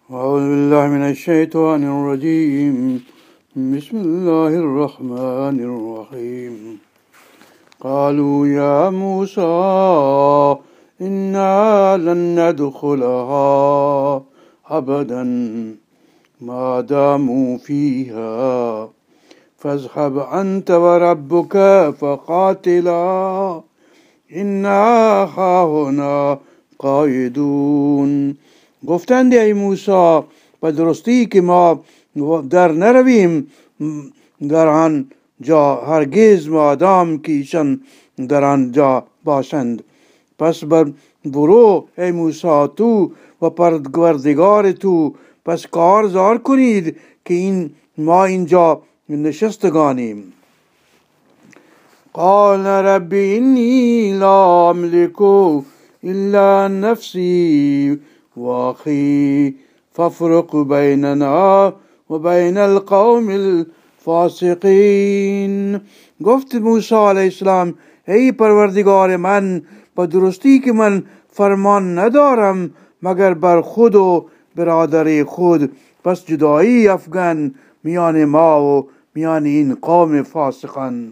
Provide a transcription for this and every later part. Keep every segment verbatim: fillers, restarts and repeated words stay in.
أعوذ بالله من الشيطان الرجيم. بسم الله الرحمن الرحيم. قالوا يا موسى إنا لن ندخلها أبدا ما داموا فيها فاذهب أنت وربك فقاتلا إنا هاهنا قاعدون. گفتند ای موسی به درستی که ما در نرویم در آن جا هرگز مادام که ایشان در آن جا باشند. پس برو ای موسی تو و پروردگار تو پس کارزار کنید که این ما اینجا نشستگانیم. قال رب إني لا أملك إلا نفسي وأخي فافرق بيننا وبين القوم الفاسقين. گفت موسی علیه السلام ای پروردگار من به درستی که من فرمان ندارم مگر بر خود و برادر خود، پس جدایی افغان میان ما و میان این قوم فاسقان.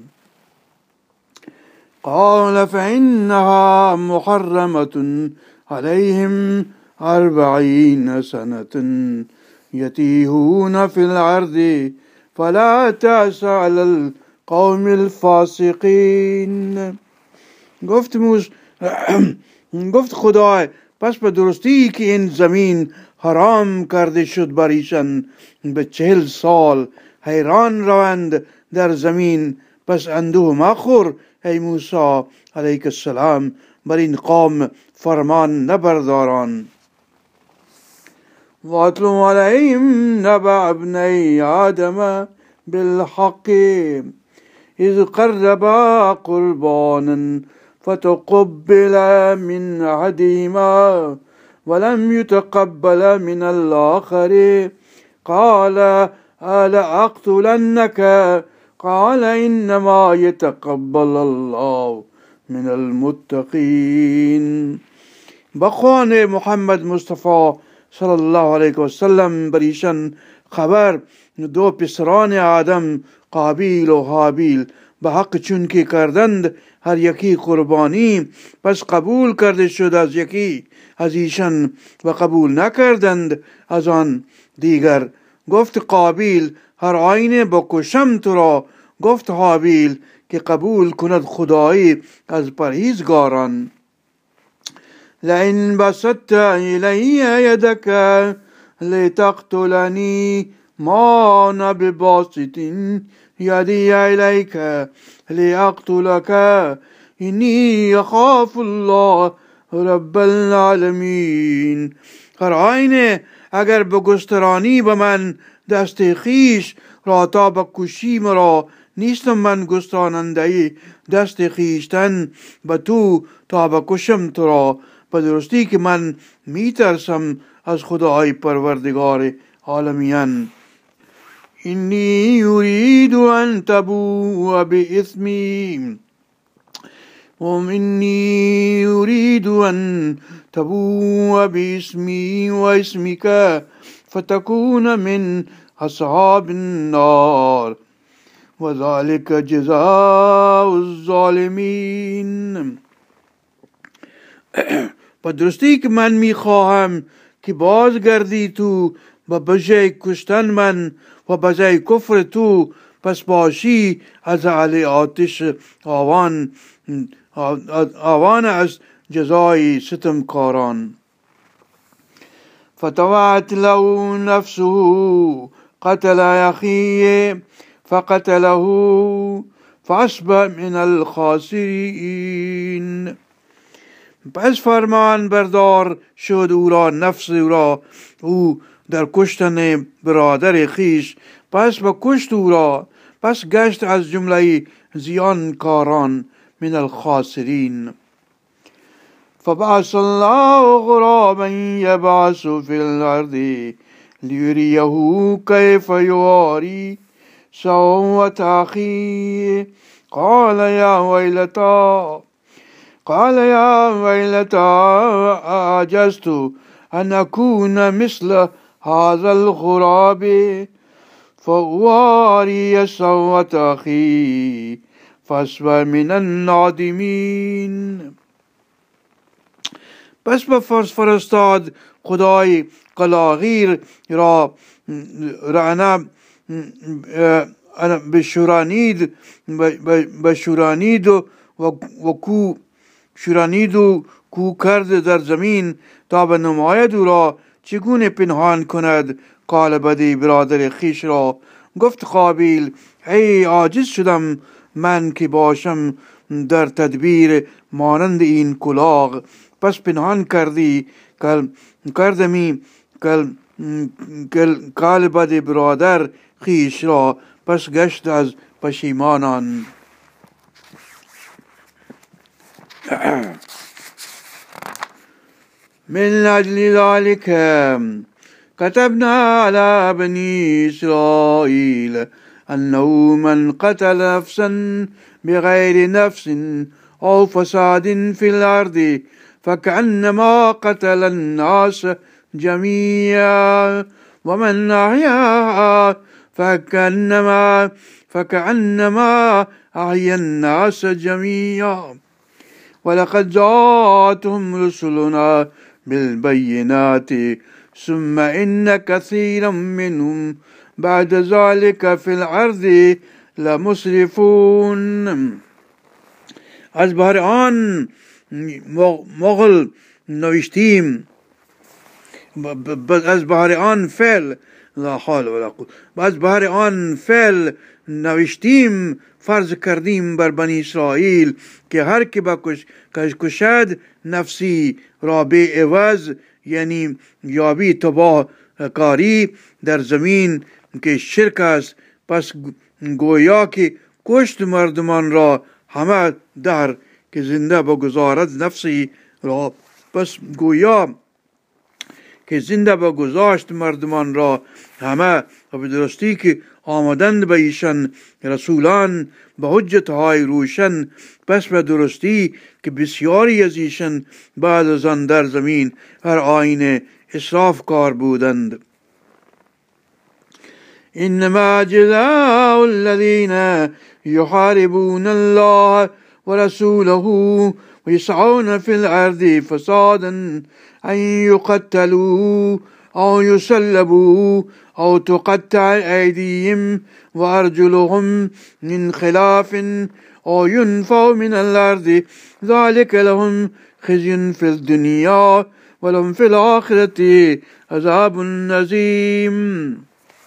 قال فإنها محرمة عليهم أربعين سنة يتيهون في الأرض فلا تأس على القوم الفاسقين. گفت موس گفت خدا پس به درستی که این زمین حرام کرده شد بر ایشان به چهل سال حیران روند در زمین، پس اندوه مخور ای موسی علیه السلام بر این قوم فرمان نبرداران. واتلو علیهم نبأ ابنی آدم بالحق اذ قربا قربانا فتقبل من أحدهما ولم يتقبل من الآخر قال ألا أقتلنك قال إنما يتقبل الله من المتقين. بخوان محمد مصطفی صلی الله علیه و سلم بریشان خبر دو پسران آدم قابیل و حابیل به حق چون که کردند هر یکی قربانی، پس قبول کرده شد از یکی از ایشان و قبول نکردند از آن دیگر. گفت قابیل هر آینه بکشم تو را. گفت حابیل که قبول کند خدایی از پرهیزگاران. لئن بسطت إلي يدك لتقتلني ما أنا بباسط يدي إليك لأقتلك إني أخاف الله رب العالمین. هر آینه اگر به گسترانی به من دست خیش را تا به کشی مرا نیستم من گستراننده دست خیشتن به تو تا به کشم تو را، به درستی که من میترسم از خدای پروردگار عالمیان. اینی یرید ان تبوء بإثمی و اینی یرید ان تبوء بإثمی و اسمک فتكون من أصحاب النار وذلك جزاء الظالمین. به درستی که من میخواهم که بازگردی تو و بجای کشتن من و بجای کفر تو پس باشی از اهل آتش آوان آوان از جزای ستمکاران. فتوعت له نفسه قتل أخيه فقتله فأصبح من الخاسرین. پس فرمان بردار شد او را نفس او را او در کشتن برادر خیش، پس با کشت او را، پس گشت از جمله زیانکاران من الخاسرین. فبعث الله غرابا يبعث في الأرض ليريه كيف يواري سوءة أخيه قال يا ويلتى قال يا ويلتى أعجزت أن أكون مثل هذا الغراب فواري صوت أخي فاسوى من النادمین. پس به فرستاد خدای قلاغیر را رعنا بشورانید بشورانید و کو شورانید و کو کرد در زمین تا به نماید او را چگونه پنهان کند کالبد برادر خویش را. گفت قابیل ای عاجز شدم من که باشم در تدبیر مانند این کلاغ. پس پنهان کردی کل کردمی کل کالبد برادر خویش را. پس گشت از پشیمانان. من اجل ذلك كتبنا على بني إسرائيل أنه من قتل نفسا بغير نفس أو فساد في الأرض فكأنما قتل الناس جميعا ومن أحياها فكأنما فكأنما أحيا الناس جميعا. ولقد جاءتهم رسلنا بالبينات ثم إن كثيرا منهم بعد ذلك في الأرض لمسرفون. از بهر آن مغل نوشتیم از بهر آن فعل لا حول ولا قوة از بهر آن فعل نوشتیم فرض کردیم بر بنی اسرائیل که هر که بکش کشد نفسی را به عوض یعنی یابی تباه کاری در زمین که شرک است. پس گویا که کشت مردمان را همه در که زنده بگذارد نفسی را. پس گویا که زنده بگذاشت مردمان را همه و به درستی که آمدند به ایشان رسولان به حجت های روشن. پس به درستی که بسیاری از ایشان بعد از آن در زمین هر آینه اسراف کار بودند. انما جزاء الذين يحاربون الله ورسوله ويسعون في الأرض فسادا أن يقتلوا أو يسلبوا أو تقطع أيديهم وأرجلهم من خلاف أو ينفوا من الأرض ذلك لهم خزي في الدنيا ولهم في الآخرة عذاب عظيم.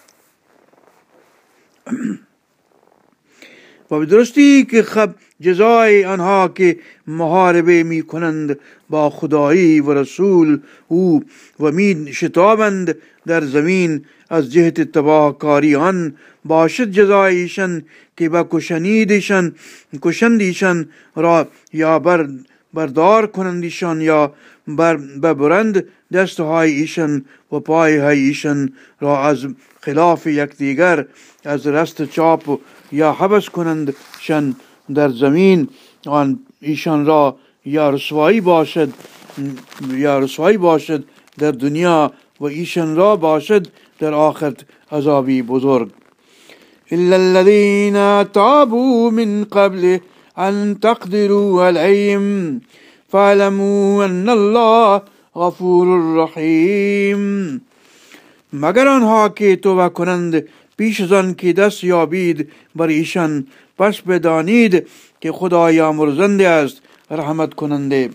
و به درستی که خب جزای آنها که محاربه می کنند با خدایی و رسول او و می شتابند در زمین از جهت تباه کاری آن باشد جزایشان که با کشنیدشان کشندیشان را یا بر بردار کنندشان یا بر ببرند دستهای ایشان و پایهای ایشان را از خلاف یکدیگر از رست چاپ یا حبس کنند شان در زمین آن ایشان را یا رسوایی باشد یا رسوایی باشد در دنیا و ایشان را باشد در آخرت عذابی بزرگ. إلا الذين تابوا من قبل أن تقدروا عليهم فاعلموا أن الله غفور رحیم. مگر آنها که توبه کنند پیش از آن که دست یابید بر ایشان پس بدانید که خدای آمرزنده است رحمت کننده.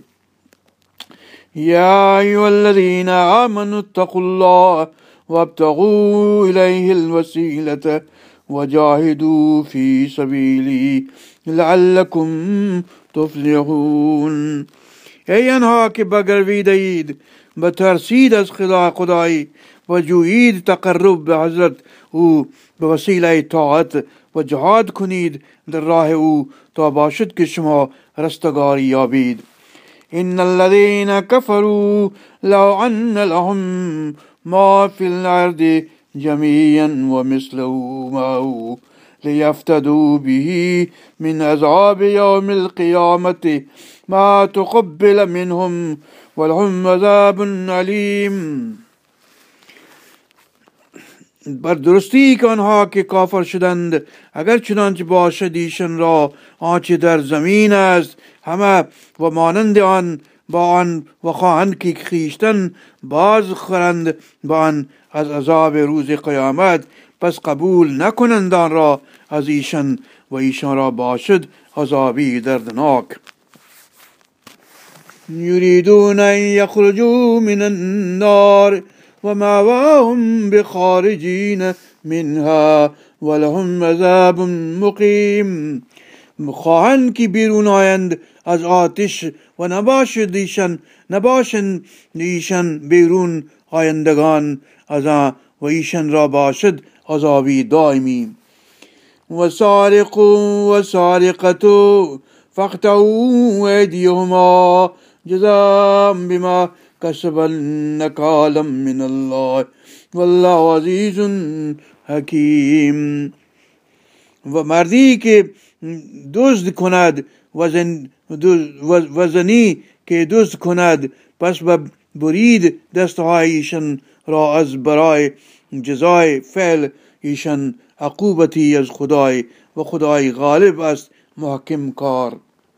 یا ایها الذین آمنوا اتقوا الله وابتغوا الیه الوسیلة وجاهدوا فی سبیله لعلکم تفلحون. ای آنها که بگرویده اید بترسید از خدای و جویید تقرب به حضرت او به وسیله طاعت و جهاد کنید در راه او تا باشد که شما رستگاری یابید. ان الذين كفروا لو ان لهم ما في الارض جميعا ومثله معه ليفتدوا به من عذاب يوم القيامة ما تقبل منهم ولهم عذاب عليم. بر درستی که آنها که کافر شدند اگر چنانچه باشد ایشان را آنچه در زمین است همه و مانند آن با آن و خواهند که خویشتن باز خورند با آن از عذاب روز قیامت پس قبول نکنند آن را از ایشان و ایشان را باشد عذابی دردناک. یریدون ان یخرجوا من النار و مأواهم بخارجین منها ولهم عذاب مقیم. خواهند که بیرون آیند از آتش و نباشد ایشان نباشند ایشان بیرون آیندگان از آن و ایشان را باشد عذابی دائمی. و سارق و سارقة فاقطعوا ایدیهما جزاء بما کسبا نکالا من الله والله عزیز حکیم. و مردی که دزد کند و, زن و زنی که دزد کند پس برید دستهای ایشان را از برای جزای فعل ایشان عقوبتی از خدای و خدای غالب است محکم کار.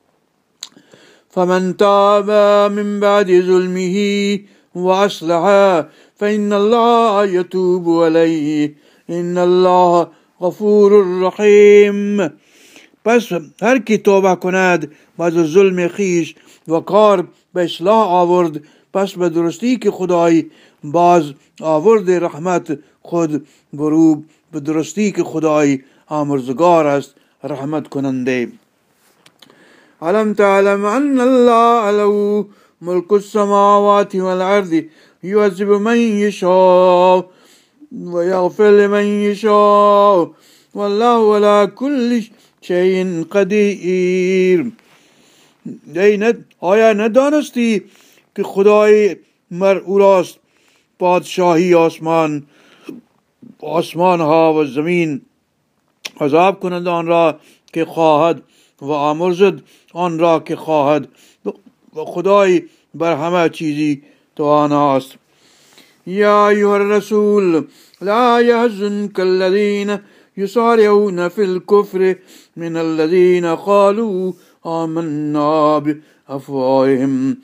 فمن تاب من بعد ظلمه واصلح فإن الله يتوب عليه إن الله غفور رحیم. پس هر کی توبه کند بعد ظلم خیش و کار به اصلاح آورد پس به درستی که خدای باز آورد رحمت خود برو به درستی که خدای آمرزگار است رحمت کننده. علم تعلم ان الله له ملك السماوات والارض يعذب من يشاء ويغفر لمن يشاء والله على كل شيء قدیر. آیا ندانستی که خدای مر او راست پادشاهی آسمان آسمان ها و زمین عذاب کنند آن را که خواهد و آمرزد آن را که خواهد و خدای بر همه چیزی تواناست. یا ایها الرسول لا يحزنك الذين يسارعون في الكفر من الذين قالوا آمنا بأفواههم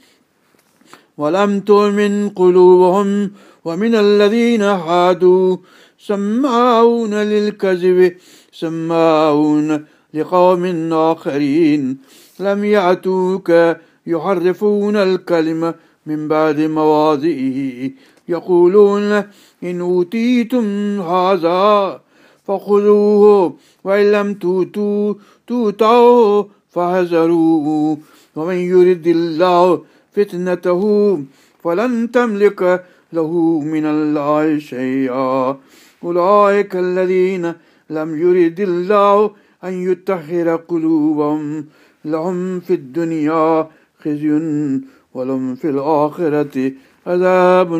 ولم تؤمن قلوبهم ومن الذين هادوا سماعون للكذب سماعون لقوم آخرين لم يأتوك يحرفون الكلمة من بعد مواضعه يقولون إن أوتيتم هذا فخذوه وإن لم تؤتوا تؤتوه فاحذروا ومن يرد الله فتنته فلن تملك له من الله شيئا أولئك الذين لم يرد الله أن يطهر قلوبهم لهم في الدنيا خزي ولهم في الآخرة عذاب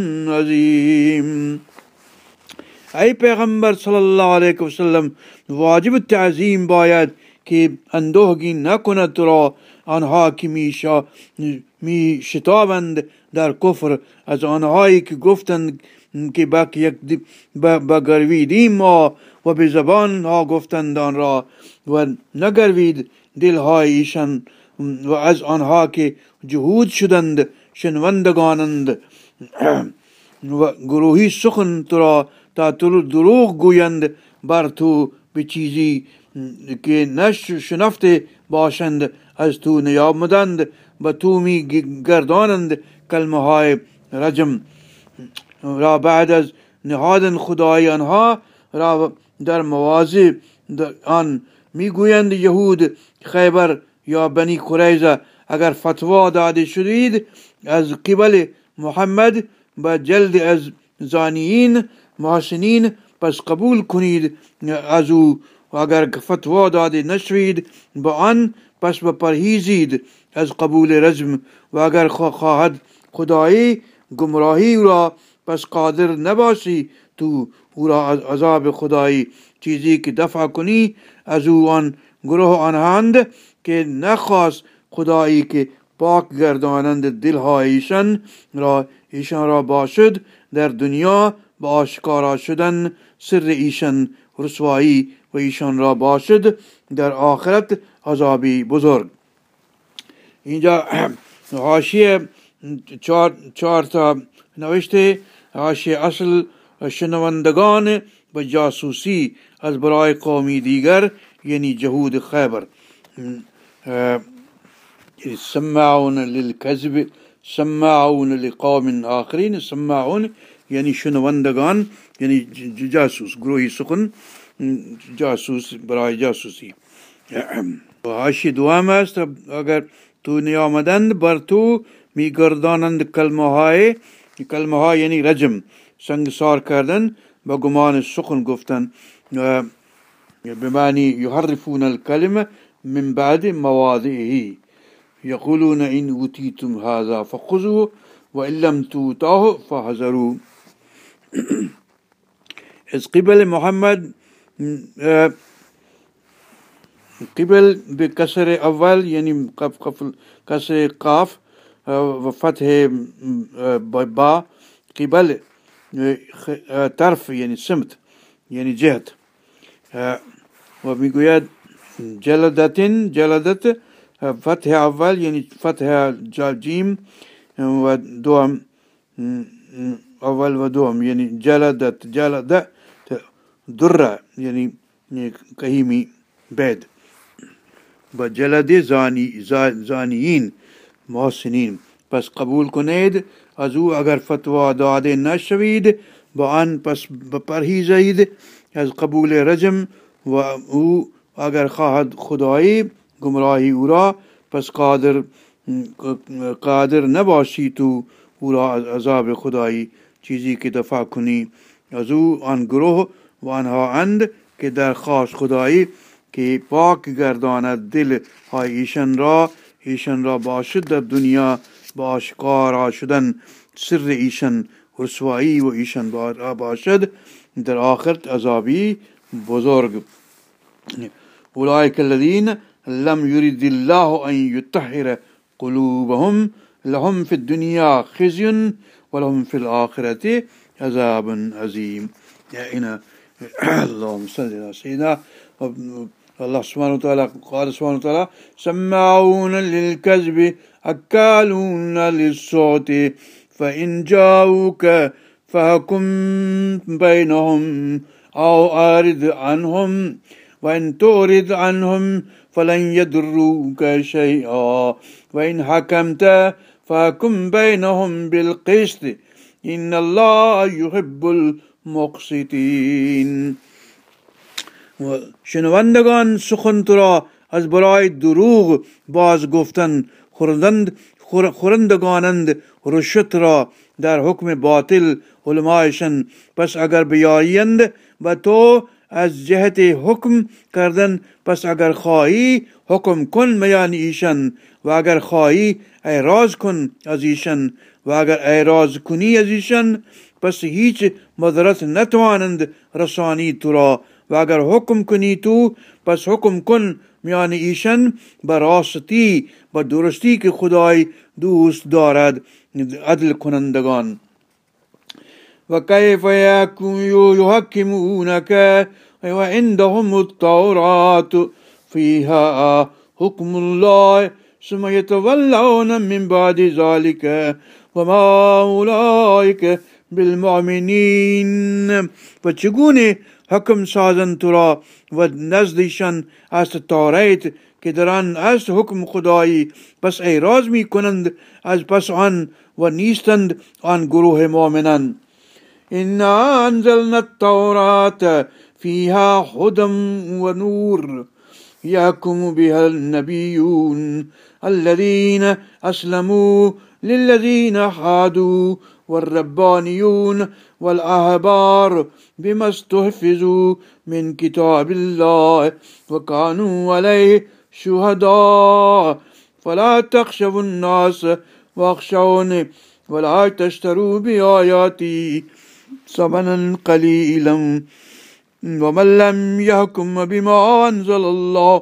عظيم. ای پیغمبر صلی الله علیه و سلم واجب تعظیم باید که اندوهگی نکند تو را آنها که می شتابند در کفر از آنهایی که گفتند که بگرویدیم ما و به زبان ها گفتند آن را و نگروید دلهای ایشان و از آنها که جهود شدند شنوندگانند و گروهی سخن تو را تا دروغ گویند بر تو به چیزی که نشنفته باشند از تو نیامدند و تو می گردانند کلمه های رجم را بعد از نهادن خدای آنها را در مواضع آن می گویند یهود خیبر یا بنی قریظه اگر فتوا داده شدید از قبل محمد با جلد از زانیین محسنین پس قبول کنید از او و اگر فتوا داده نشوید با آن پس بپرهیزید از قبول رجم و اگر خواهد خدایی گمراهی او را پس قادر نباشی تو او را از عذاب خدایی چیزی که دفع کنی از او آن گروه آنهاند که نخواست خدایی که پاک گردانند دلها ایشان را ایشان را باشد در دنیا با آشکارا شدن سر ایشان رسوایی و ایشان را باشد در آخرت عذابی بزرگ. اینجا حاشیه چهار, چهار تا نوشته. حاشیه اصل: شنوندگان به جاسوسی از برای قومی دیگر یعنی جهود خیبر. سماعون للكذب سماعون لقوم آخرین. سماعون یعنی شنوندگان، یعنی جاسوس، گروهی سخن جاسوس برای جاسوسی. حاشیه دوم است: اگر تو نیامدند بر تو میگردانند کلمه های کلمه ها یعنی رجم، سنگسار کردن، با گمان سخن گفتن، به معنی یحرفون الکلمه من بعد مواضعه، یقولون این اوتیتم هذا فخذوه و ان لم تؤتوه فاحذروا. از قبل محمد، قبل بكسر أول يعني قف قف كسر قاف وفتح با. قبل طرف يعني سمت يعني جهة. وبيقول جلدة جلدت فتح أول يعني فتح جيم ودوم أول ودوم يعني جلدت جلد درة يعني كهيمي بعد. بجلد زانی زانیین محسنین. پس قبول کنید از او اگر فتوا داده نشوید، با آن پس بپرهیزید از قبول رجم، و او اگر خواهد خدایی گمراهی او را، پس قادر قادر نباشی تو او را از عذاب خدایی چیزی که دفع کنی از او. آن گروه و آنها اند که در خاص خدایی که پاک گرداند دل های ایشان را ایشان را باشد در دنیا با آشکارا شدن سر ایشان رسوایی و ایشان را باشد در آخرت عذابی بزرگ. اولئک الذین لم یرد الله ان یطهر قلوبهم لهم فی الدنیا خزی ولهم فی الآخرة عذاب عظیم. اینا اللهم صل على سيدنا. الله سبحانه وتعالى قال سبحانه وتعالى: سماعون للكذب أكالون للصوت فإن جاءوك فاحكم بينهم أو أعرض عنهم وإن تعرض عنهم فلن يضروك شيئا وإن حكمت فاحكم بينهم بالقسط إن الله يحب المقسطين. شنوندگان سخن تو را از برای دروغ باز گفتن خورندند خورندگانند رشوت را در حکم باطل علمایشان. پس اگر بیایند و تو از جهت حکم کردن، پس اگر خواهی حکم کن میان ایشان، و اگر خواهی اعراض کن از ایشان، و اگر اعراض کنی از ایشان پس هیچ مضرت نتوانند رسانی تو را. و اگر حکم کنی تو پس حکم کن میان ایشان به راستی و درستی که خدای دوست دارد عدل کنندگان. و کیف یحکمونک و عندهم التوراة فیها حکم الله ثم یتولون من بعد ذلك وما اولئک بالمؤمنین. و چگونه حکم سازند تو را و نزدیشان است تورات که در آن است حکم خدایی، پس اعراض می کنند از پس آن و نیستند آن گروه مؤمنان. انا انزلنا التوراة فيها هدى ونور يحكم بها النبيون الذين أسلموا للذين هادوا والربانيون والأحبار بما استحفظوا من كتاب الله وكانوا عليه شهداء فلا تخشوا الناس واخشوني ولا تشتروا بآياتي ثمنا قليلا ومن لم يحكم بما أنزل الله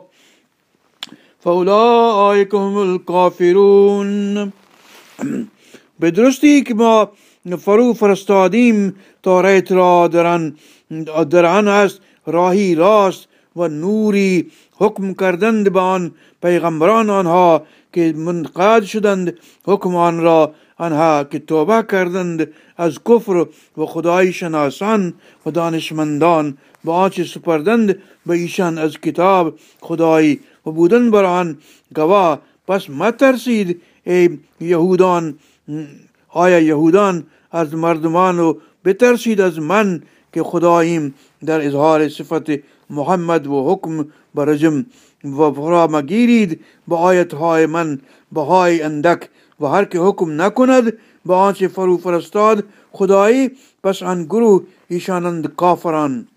فأولئك هم الكافرون. به درستی که ما فرو فرستادیم تورات را در آن در آن است راهی راست و نوری. حکم کردند به آن پیغمبران آنها که منقاد شدند حکم آن را، آنها که توبه کردند از کفر و خدای شناسان و دانشمندان به آنچه سپردند به ایشان از کتاب خدایی و بودند بر آن گواه. پس مترسید ای یهودان، آیا یهودان از مردمان و بترسید از من که خداییم در اظهار صفت محمد و حکم برجم و فرا مگیرید به آیتهای من بهای اندک و هر که حکم نکند به آنچه فرو فرستاد خدایی پس آن گروه ایشانند کافران.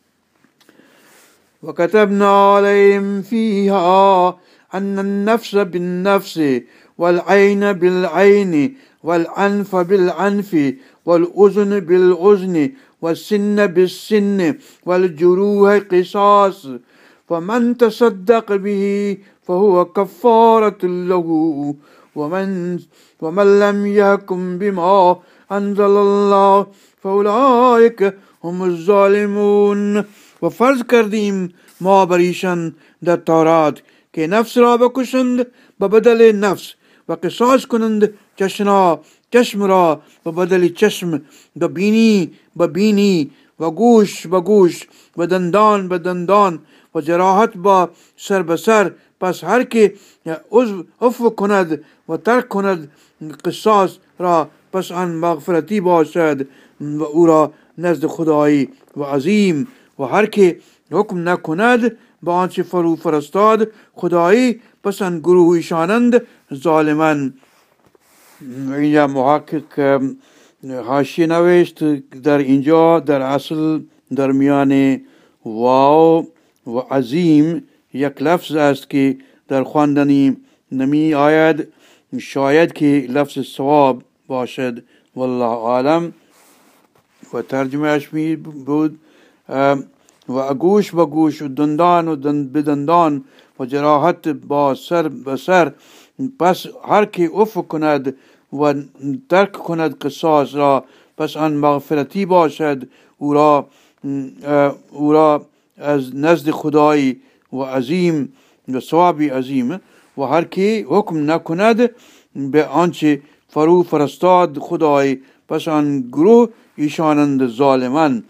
وكتبنا عليهم فيها أن النفس بالنفس والعين بالعين والأنف بالأنف والأذن بالأذن والسن بالسن والجروح قصاص، فمن تصدق به فهو كفارة له، ومن ومن لم يحكم بما أنزل الله فأولئك هم الظالمون. و فرض کردیم ما بر ایشان در تورات که نفس را بکشند به بدل نفس و قصاص کنند چشم چشم را به بدل چشم و بینی به بینی و گوش به گوش و دندان به دندان و جراحت با سر به سر. پس هر که عضو عفو کند و ترک کند قصاص را پس آن مغفرتی باشد و او را نزد خدایی و عظیم. و هر که حکم نکند با آنچه فرو فرستاد خدایی پس آن گروه ایشانند ظالمان. اینجا محقق حاشیه نوشت در اینجا در اصل در میان واو و عظیم یک لفظ است که در خواندنی نمی آید، شاید که لفظ ثواب باشد والله عالم. و ترجمه اش می بود و گوش به گوش و دندان و دند به دندان و جراحت با سر به سر. پس هر که عفو کند و ترک کند قصاص را پس آن مغفرتی باشد او را او را از نزد خدای و عظیم و ثوابی عظیم. و هر که حکم نکند به آنچه فرو فرستاد خدای پس آن گروه ایشانند ظالمان.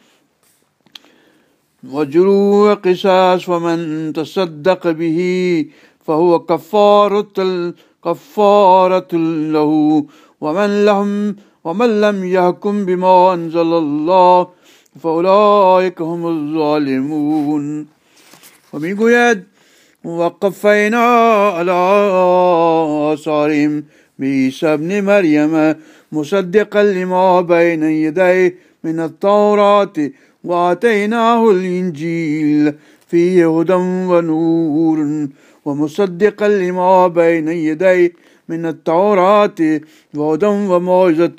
وجروح قصاص ومن تصدق به فهو كفارة كفارة له، ومن لهم ومن لم يحكم بما أنزل الله فأولئك هم الظالمون. ومیگوید وقفینا على آثارهم بعیسی ابن مریم مصدقا لما بين يديه من التوراة وآتيناه الإنجيل فيه هدى ونور ومصدقا لما بين يديه من التوراة وهدى وموعظة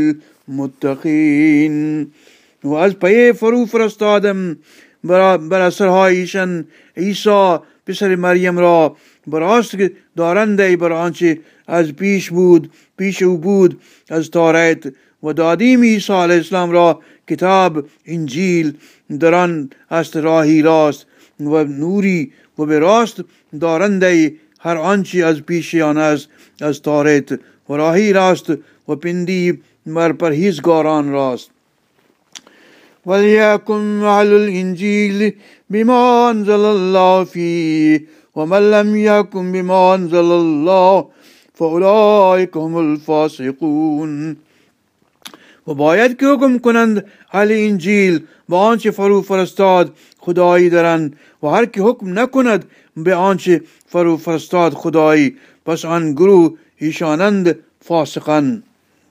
للمتقين. و از پی فرو فرستادم بر اثرهایشان عیسی پسر مریم را براست دارنده بر آنچه از پیش بود پیش او بود از تورات و دادیم عیسی علیه السلام را کتاب انجیل در آن است راهی راست و نوری و به راست دارنده هر آنچه از پیش آن است از تورات و راهی راست و پندی مر پرهیزگاران راست. وليكن أهل الإنجيل بما أنزل الله فيه ومن لم يحكم بما أنزل الله فأولئك هم الفاسقون. و باید که حکم کنند اهل انجیل به آنچه فرو فرستاد خدایی درند و هر که حکم نکند به آنچه فرو فرستاد خدایی پس آن گروه ایشانند فاسقان.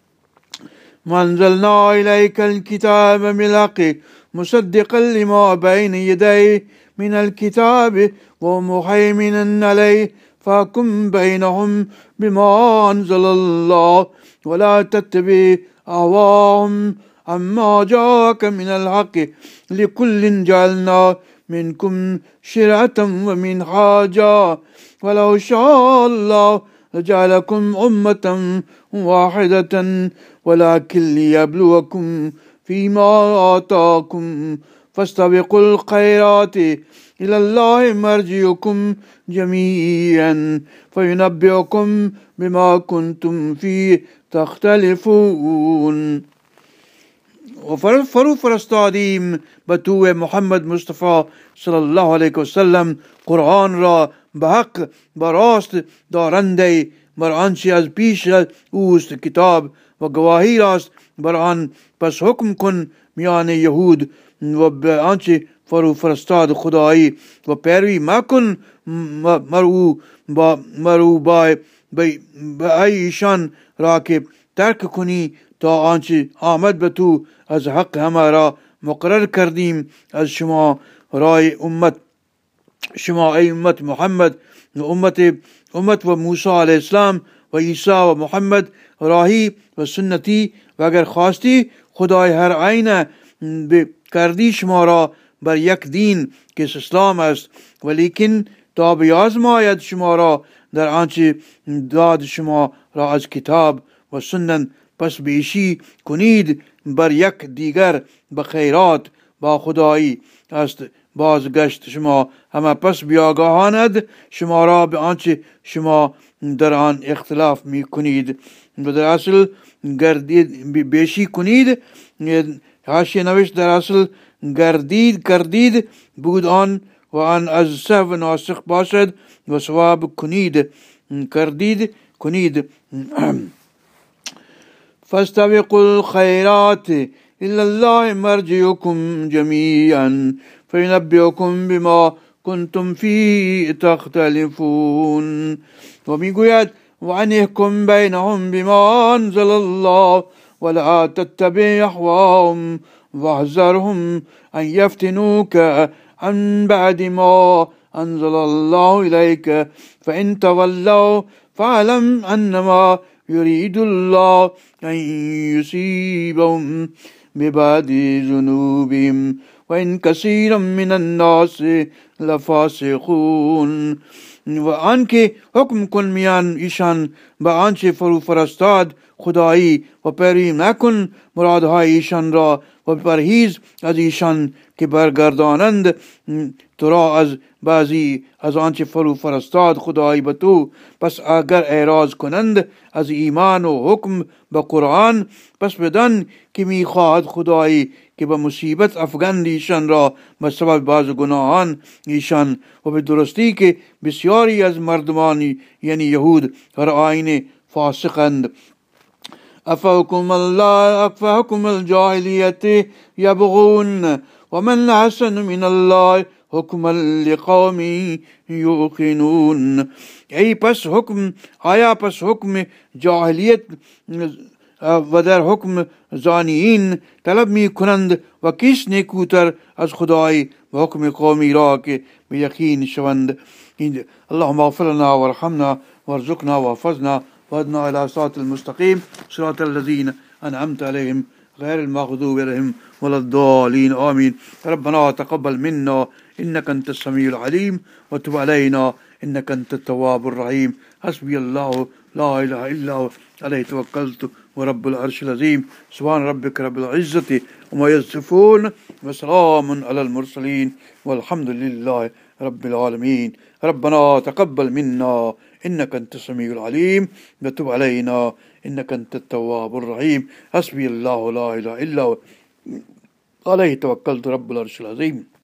وأنزلنا إليك الكتاب بالحق مصدقا لما بين يديه من الكتاب ومهيمنا عليه فاحكم بينهم بما أنزل الله ولا تتبع أهواهم عما جاءك من الحق لكل جعلنا منكم شرعة ومنهاجا ولو شاء الله لجعلكم أمة واحدة ولكن ليبلوكم فيما آتاكم فاستبقوا الخيرات إلى الله مرجعكم جميعا فينبئكم بما كنتم فيه تختلفون. فرو فرستادیم به تو محمد مصطفی صلی الله علیه و سلم قرآن را به حق به راست دارنده بر آنچه از پیش اوست کتاب و گواهی راست بر آن، پس حکم کن میان یهود و به آنچه فرو فرستاد خدایی و پیروی مکن مرو با مرو با به ایشان را که ترک کنی تا آنچه آمد به تو از حق همه را مقرر کردیم از شما رای امت شما ای امت محمد و امت امت و موسی علیه السلام و عیسی و محمد راهی و سنتی و اگر خواستی خدای هر آینه کردی شما را بر یک دین که اسلام است، ولیکن تا بیازماید شما را در آنچه داد شما را از کتاب و سنت، پس بیشی کنید بر یک دیگر به خیرات با خدایی است بازگشت شما همه، پس بیاگاهاند شما را به آنچه شما در آن اختلاف می کنید و در اصل گردید بیشی کنید. حاشیه نوشت در اصل گردید کردید بود آن و آن از سهو ناسخ باشد و ثواب کنید کردید کنید. فاستبقوا الخيرات إلى الله مرجعكم جميعا فينبئكم بما كنتم فيه تختلفون. و میگوید و ان احکم بینهم بما انزل الله ولا تتبع اهواهم واحذرهم ان يفتنوك عن بعد ما انزل الله اليك فان تولوا فاعلم انما يريد الله أن يصيبهم ببعض ذنوبهم وإن كثيرا من الناس لفاسقون. و آنکه حکم کن میان ایشان به آنچه فرو فرستاد خدایی و پیروی نکن مرادهای ایشان را و پرهیز از ایشان که برگردانند تو را از بعضی از آنچه فرو فرستاد خدایی به تو. پس اگر اعراض کنند از ایمان و حکم به قرآن، پس بدان که میخواهد خدایی که به مصیبت افگند ایشان را به سبب بعض گناهان ایشان و به درستی که بسیاری از مردمانی یعنی یهود هر آینه فاسقند. افحکم الله افحکم الجاهلیت یبغون و من احسن من الله حکما لقوم یوقنون. ای پس حکم آیا پس حکم جاهلیت و در حکم زانیین طلب می کنند و کس نیکوتر از خدای و حکم قومی را که به یقین شوند. اللهم اغفر لنا وارحمنا وارزقنا واحفظنا وهدنا الى صراط المستقيم صراط الذين انعمت عليهم غير المغضوب عليهم ولا الضالين آمين. ربنا تقبل منا إنك أنت السميع العليم وتب علينا إنك أنت التواب الرحيم. حسبي الله لا إله إلا هو عليه توكلت ورب العرش العظيم. سبحان ربك رب العزة وما يصفون وسلام على المرسلين والحمد لله رب العالمين. ربنا تقبل منا إنك أنت السميع العليم وتب علينا إنك أنت التواب الرحيم. حسبي الله لا إله إلا هو عليه توكلت رب العرش العظيم.